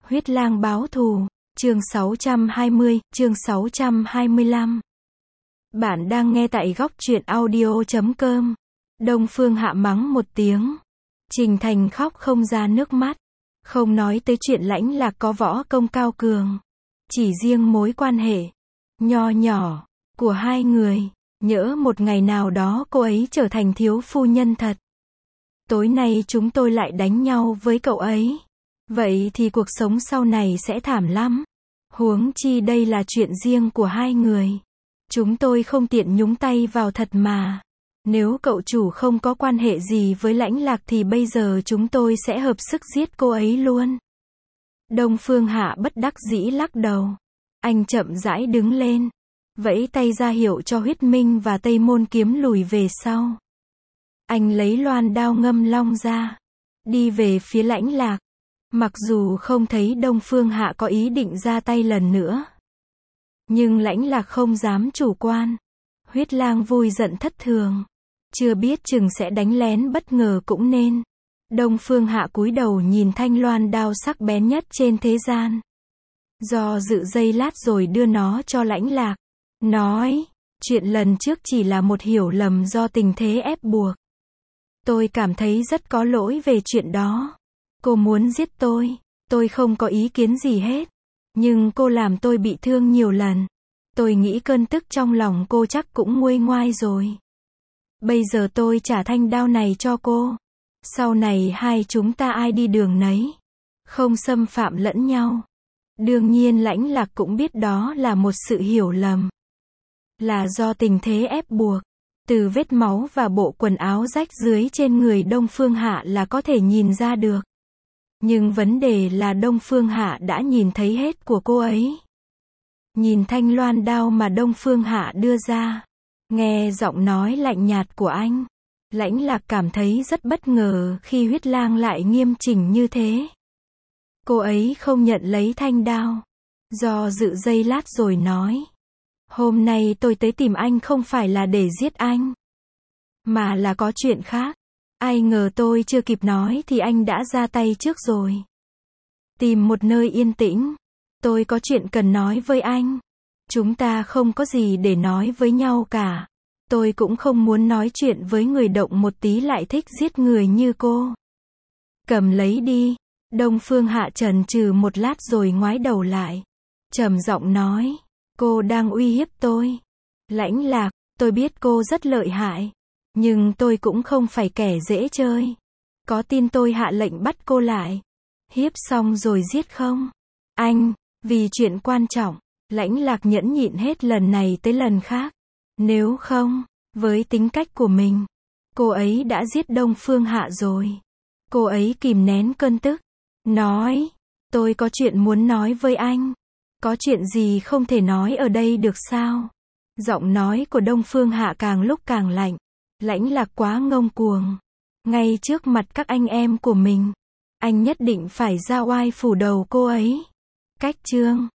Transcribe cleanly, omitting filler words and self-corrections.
Huyết lang báo thù, chương 620, chương 625. Bạn đang nghe tại góc truyện audio.com. Đông Phương Hạ mắng một tiếng. Trình Thành khóc không ra nước mắt. Không nói tới chuyện Lãnh Lạc có võ công cao cường. Chỉ riêng mối quan hệ nho nhỏ của hai người. Nhỡ một ngày nào đó cô ấy trở thành thiếu phu nhân thật. Tối nay chúng tôi lại đánh nhau với cậu ấy. Vậy thì cuộc sống sau này sẽ thảm lắm. Huống chi đây là chuyện riêng của hai người. Chúng tôi không tiện nhúng tay vào thật mà. Nếu cậu chủ không có quan hệ gì với Lãnh Lạc thì bây giờ chúng tôi sẽ hợp sức giết cô ấy luôn. Đông Phương Hạ bất đắc dĩ lắc đầu. Anh chậm rãi đứng lên. Vẫy tay ra hiệu cho Huyết Minh và Tây Môn Kiếm lùi về sau. Anh lấy loan đao ngâm long ra. Đi về phía Lãnh Lạc. Mặc dù không thấy Đông Phương Hạ có ý định ra tay lần nữa. Nhưng Lãnh Lạc không dám chủ quan. Huyết lang vui giận thất thường. Chưa biết chừng sẽ đánh lén bất ngờ cũng nên. Đông Phương Hạ cúi đầu nhìn thanh loan đao sắc bén nhất trên thế gian. Do dự giây lát rồi đưa nó cho Lãnh Lạc. Nói, chuyện lần trước chỉ là một hiểu lầm do tình thế ép buộc. Tôi cảm thấy rất có lỗi về chuyện đó. Cô muốn giết tôi không có ý kiến gì hết. Nhưng cô làm tôi bị thương nhiều lần. Tôi nghĩ cơn tức trong lòng cô chắc cũng nguôi ngoai rồi. Bây giờ tôi trả thanh đao này cho cô. Sau này hai chúng ta ai đi đường nấy. Không xâm phạm lẫn nhau. Đương nhiên Lãnh Lạc cũng biết đó là một sự hiểu lầm. Là do tình thế ép buộc. Từ vết máu và bộ quần áo rách rưới trên người Đông Phương Hạ là có thể nhìn ra được. Nhưng vấn đề là Đông Phương Hạ đã nhìn thấy hết của cô ấy. Nhìn thanh loan đao mà Đông Phương Hạ đưa ra. Nghe giọng nói lạnh nhạt của anh. Lãnh Lạc cảm thấy rất bất ngờ khi Huyết lang lại nghiêm chỉnh như thế. Cô ấy không nhận lấy thanh đao. Do dự giây lát rồi nói. Hôm nay tôi tới tìm anh không phải là để giết anh. Mà là có chuyện khác. Ai ngờ tôi chưa kịp nói thì anh đã ra tay trước rồi. Tìm một nơi yên tĩnh. Tôi có chuyện cần nói với anh. Chúng ta không có gì để nói với nhau cả. Tôi cũng không muốn nói chuyện với người động một tí lại thích giết người như cô. Cầm lấy đi. Đông Phương Hạ chần chừ một lát rồi ngoái đầu lại. Trầm giọng nói. Cô đang uy hiếp tôi. Lãnh Lạc, tôi biết cô rất lợi hại. Nhưng tôi cũng không phải kẻ dễ chơi. Có tin tôi hạ lệnh bắt cô lại. Hiếp xong rồi giết không? Anh, vì chuyện quan trọng. Lãnh Lạc nhẫn nhịn hết lần này tới lần khác. Nếu không, với tính cách của mình, cô ấy đã giết Đông Phương Hạ rồi. Cô ấy kìm nén cơn tức. Nói, tôi có chuyện muốn nói với anh. Có chuyện gì không thể nói ở đây được sao? Giọng nói của Đông Phương Hạ càng lúc càng lạnh. Lãnh Lạc quá ngông cuồng. Ngay trước mặt các anh em của mình. Anh nhất định phải ra oai phủ đầu cô ấy. Cách chương